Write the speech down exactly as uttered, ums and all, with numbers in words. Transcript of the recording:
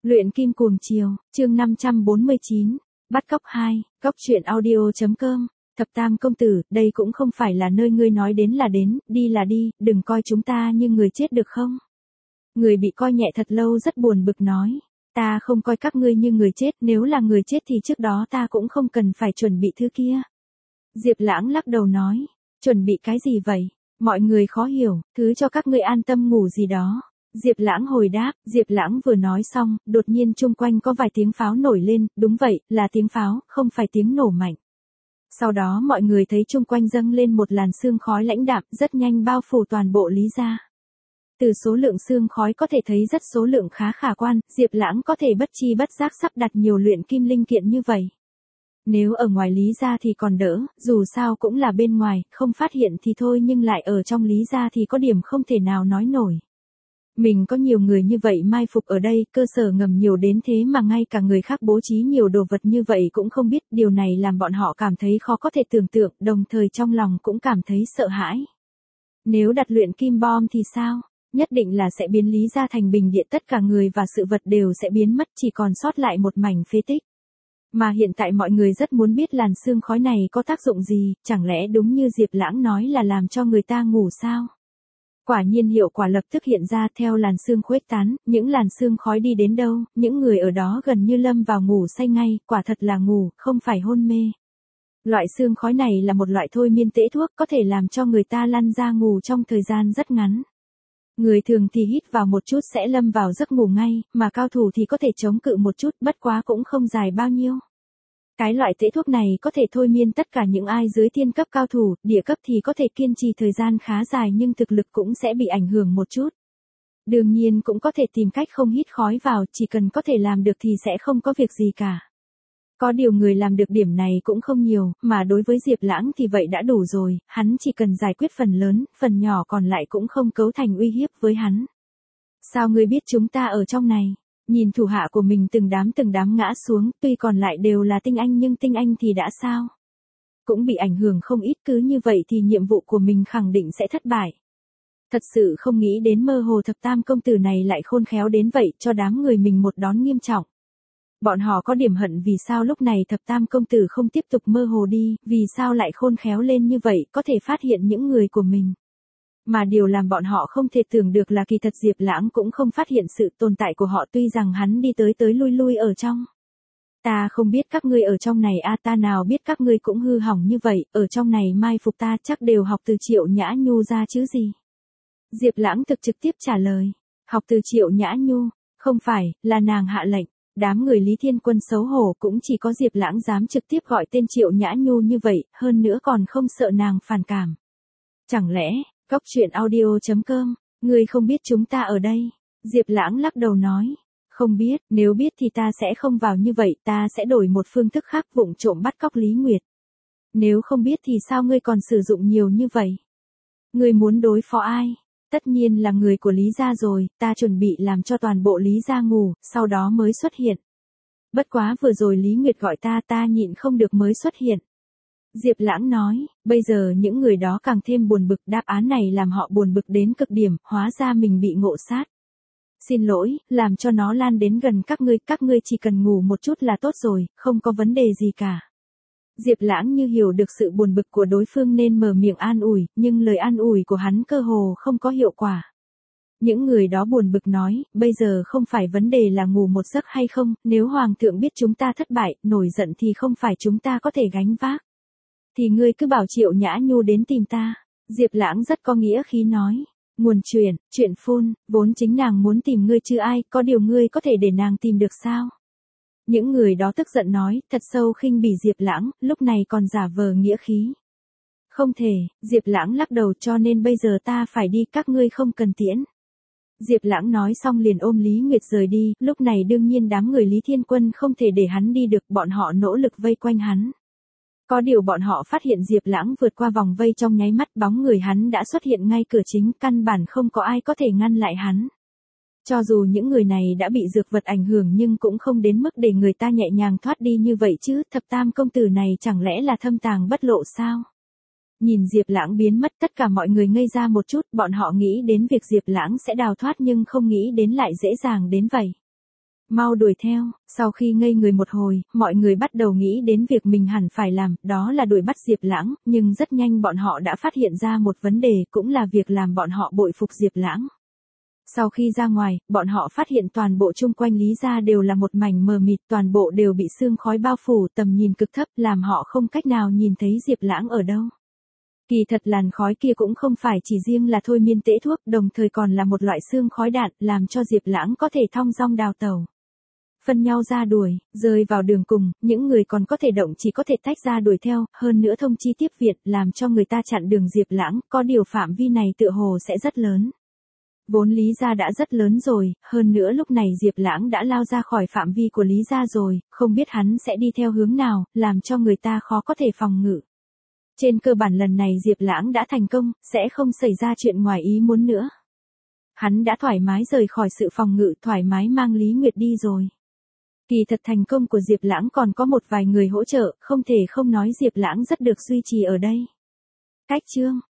Luyện kim cuồng chiều, chương năm trăm bốn mươi chín, bắt cóc hai, cóc truyện audio.com, thập tam công tử, đây cũng không phải là nơi ngươi nói đến là đến, đi là đi, đừng coi chúng ta như người chết được không? Người bị coi nhẹ thật lâu rất buồn bực nói, ta không coi các ngươi như người chết, nếu là người chết thì trước đó ta cũng không cần phải chuẩn bị thứ kia. Diệp Lãng lắc đầu nói, chuẩn bị cái gì vậy? Mọi người khó hiểu, thứ cho các ngươi an tâm ngủ gì đó. Diệp Lãng hồi đáp, Diệp Lãng vừa nói xong, đột nhiên chung quanh có vài tiếng pháo nổi lên, đúng vậy, là tiếng pháo, không phải tiếng nổ mạnh. Sau đó mọi người thấy chung quanh dâng lên một làn sương khói lãnh đạm, rất nhanh bao phủ toàn bộ Lý gia. Từ số lượng sương khói có thể thấy rất số lượng khá khả quan, Diệp Lãng có thể bất chi bất giác sắp đặt nhiều luyện kim linh kiện như vậy. Nếu ở ngoài Lý gia thì còn đỡ, dù sao cũng là bên ngoài, không phát hiện thì thôi nhưng lại ở trong Lý gia thì có điểm không thể nào nói nổi. Mình có nhiều người như vậy mai phục ở đây, cơ sở ngầm nhiều đến thế mà ngay cả người khác bố trí nhiều đồ vật như vậy cũng không biết, điều này làm bọn họ cảm thấy khó có thể tưởng tượng, đồng thời trong lòng cũng cảm thấy sợ hãi. Nếu đặt luyện kim bom thì sao? Nhất định là sẽ biến Lý gia thành bình địa, tất cả người và sự vật đều sẽ biến mất, chỉ còn sót lại một mảnh phế tích. Mà hiện tại mọi người rất muốn biết làn sương khói này có tác dụng gì, chẳng lẽ đúng như Diệp Lãng nói là làm cho người ta ngủ sao? Quả nhiên hiệu quả lập tức hiện ra, theo làn sương khuếch tán, những làn sương khói đi đến đâu, những người ở đó gần như lâm vào ngủ say ngay, quả thật là ngủ, không phải hôn mê. Loại sương khói này là một loại thôi miên tễ thuốc, có thể làm cho người ta lăn ra ngủ trong thời gian rất ngắn. Người thường thì hít vào một chút sẽ lâm vào giấc ngủ ngay, mà cao thủ thì có thể chống cự một chút, bất quá cũng không dài bao nhiêu. Cái loại tễ thuốc này có thể thôi miên tất cả những ai dưới thiên cấp cao thủ, địa cấp thì có thể kiên trì thời gian khá dài nhưng thực lực cũng sẽ bị ảnh hưởng một chút. Đương nhiên cũng có thể tìm cách không hít khói vào, chỉ cần có thể làm được thì sẽ không có việc gì cả. Có điều người làm được điểm này cũng không nhiều, mà đối với Diệp Lãng thì vậy đã đủ rồi, hắn chỉ cần giải quyết phần lớn, phần nhỏ còn lại cũng không cấu thành uy hiếp với hắn. Sao ngươi biết chúng ta ở trong này? Nhìn thủ hạ của mình từng đám từng đám ngã xuống, tuy còn lại đều là tinh anh nhưng tinh anh thì đã sao? Cũng bị ảnh hưởng không ít, cứ như vậy thì nhiệm vụ của mình khẳng định sẽ thất bại. Thật sự không nghĩ đến mơ hồ thập tam công tử này lại khôn khéo đến vậy, cho đám người mình một đón nghiêm trọng. Bọn họ có điểm hận vì sao lúc này thập tam công tử không tiếp tục mơ hồ đi, vì sao lại khôn khéo lên như vậy, có thể phát hiện những người của mình. Mà điều làm bọn họ không thể tưởng được là kỳ thật Diệp Lãng cũng không phát hiện sự tồn tại của họ tuy rằng hắn đi tới tới lui lui ở trong. Ta không biết các ngươi ở trong này a à, ta nào biết các ngươi cũng hư hỏng như vậy, ở trong này mai phục ta chắc đều học từ Triệu Nhã Nhu ra chứ gì. Diệp Lãng thực trực tiếp trả lời, học từ Triệu Nhã Nhu, không phải, là nàng hạ lệnh. Đám người Lý Thiên Quân xấu hổ, cũng chỉ có Diệp Lãng dám trực tiếp gọi tên Triệu Nhã Nhu như vậy, hơn nữa còn không sợ nàng phản cảm. Chẳng lẽ, cóc truyện audio.com, ngươi không biết chúng ta ở đây? Diệp Lãng lắc đầu nói, không biết, nếu biết thì ta sẽ không vào như vậy, ta sẽ đổi một phương thức khác vụng trộm bắt cóc Lý Nguyệt. Nếu không biết thì sao ngươi còn sử dụng nhiều như vậy? Ngươi muốn đối phó ai? Tất nhiên là người của Lý gia rồi, ta chuẩn bị làm cho toàn bộ Lý gia ngủ, sau đó mới xuất hiện. Bất quá vừa rồi Lý Nguyệt gọi ta ta nhịn không được mới xuất hiện. Diệp Lãng nói, bây giờ những người đó càng thêm buồn bực, đáp án này làm họ buồn bực đến cực điểm, hóa ra mình bị ngộ sát. Xin lỗi, làm cho nó lan đến gần các ngươi, các ngươi chỉ cần ngủ một chút là tốt rồi, không có vấn đề gì cả. Diệp Lãng như hiểu được sự buồn bực của đối phương nên mở miệng an ủi, nhưng lời an ủi của hắn cơ hồ không có hiệu quả. Những người đó buồn bực nói, bây giờ không phải vấn đề là ngủ một giấc hay không, nếu Hoàng thượng biết chúng ta thất bại, nổi giận thì không phải chúng ta có thể gánh vác. Thì ngươi cứ bảo Triệu Nhã Nhu đến tìm ta. Diệp Lãng rất có nghĩa khí nói, nguồn truyền, chuyện phun, vốn chính nàng muốn tìm ngươi chứ ai, có điều ngươi có thể để nàng tìm được sao? Những người đó tức giận nói, thật sâu khinh bỉ Diệp Lãng, lúc này còn giả vờ nghĩa khí. Không thể, Diệp Lãng lắc đầu, cho nên bây giờ ta phải đi, các ngươi không cần tiễn. Diệp Lãng nói xong liền ôm Lý Nguyệt rời đi, lúc này đương nhiên đám người Lý Thiên Quân không thể để hắn đi được, bọn họ nỗ lực vây quanh hắn. Có điều bọn họ phát hiện Diệp Lãng vượt qua vòng vây trong nháy mắt, bóng người hắn đã xuất hiện ngay cửa chính, căn bản không có ai có thể ngăn lại hắn. Cho dù những người này đã bị dược vật ảnh hưởng nhưng cũng không đến mức để người ta nhẹ nhàng thoát đi như vậy chứ, thập tam công tử này chẳng lẽ là thâm tàng bất lộ sao? Nhìn Diệp Lãng biến mất tất cả mọi người ngây ra một chút, bọn họ nghĩ đến việc Diệp Lãng sẽ đào thoát nhưng không nghĩ đến lại dễ dàng đến vậy. Mau đuổi theo, sau khi ngây người một hồi, mọi người bắt đầu nghĩ đến việc mình hẳn phải làm, đó là đuổi bắt Diệp Lãng, nhưng rất nhanh bọn họ đã phát hiện ra một vấn đề, cũng là việc làm bọn họ bội phục Diệp Lãng. Sau khi ra ngoài, bọn họ phát hiện toàn bộ chung quanh Lý gia đều là một mảnh mờ mịt, toàn bộ đều bị sương khói bao phủ, tầm nhìn cực thấp, làm họ không cách nào nhìn thấy Diệp Lãng ở đâu. Kỳ thật làn khói kia cũng không phải chỉ riêng là thôi miên tễ thuốc, đồng thời còn là một loại sương khói đạn, làm cho Diệp Lãng có thể thong dong đào tẩu. Phân nhau ra đuổi, rơi vào đường cùng, những người còn có thể động chỉ có thể tách ra đuổi theo, hơn nữa thông chi tiếp viện, làm cho người ta chặn đường Diệp Lãng, có điều phạm vi này tựa hồ sẽ rất lớn. Vốn Lý gia đã rất lớn rồi, hơn nữa lúc này Diệp Lãng đã lao ra khỏi phạm vi của Lý gia rồi, không biết hắn sẽ đi theo hướng nào, làm cho người ta khó có thể phòng ngự. Trên cơ bản lần này Diệp Lãng đã thành công, sẽ không xảy ra chuyện ngoài ý muốn nữa. Hắn đã thoải mái rời khỏi sự phòng ngự, thoải mái mang Lý Nguyệt đi rồi. Kỳ thật thành công của Diệp Lãng còn có một vài người hỗ trợ, không thể không nói Diệp Lãng rất được duy trì ở đây. Cách chương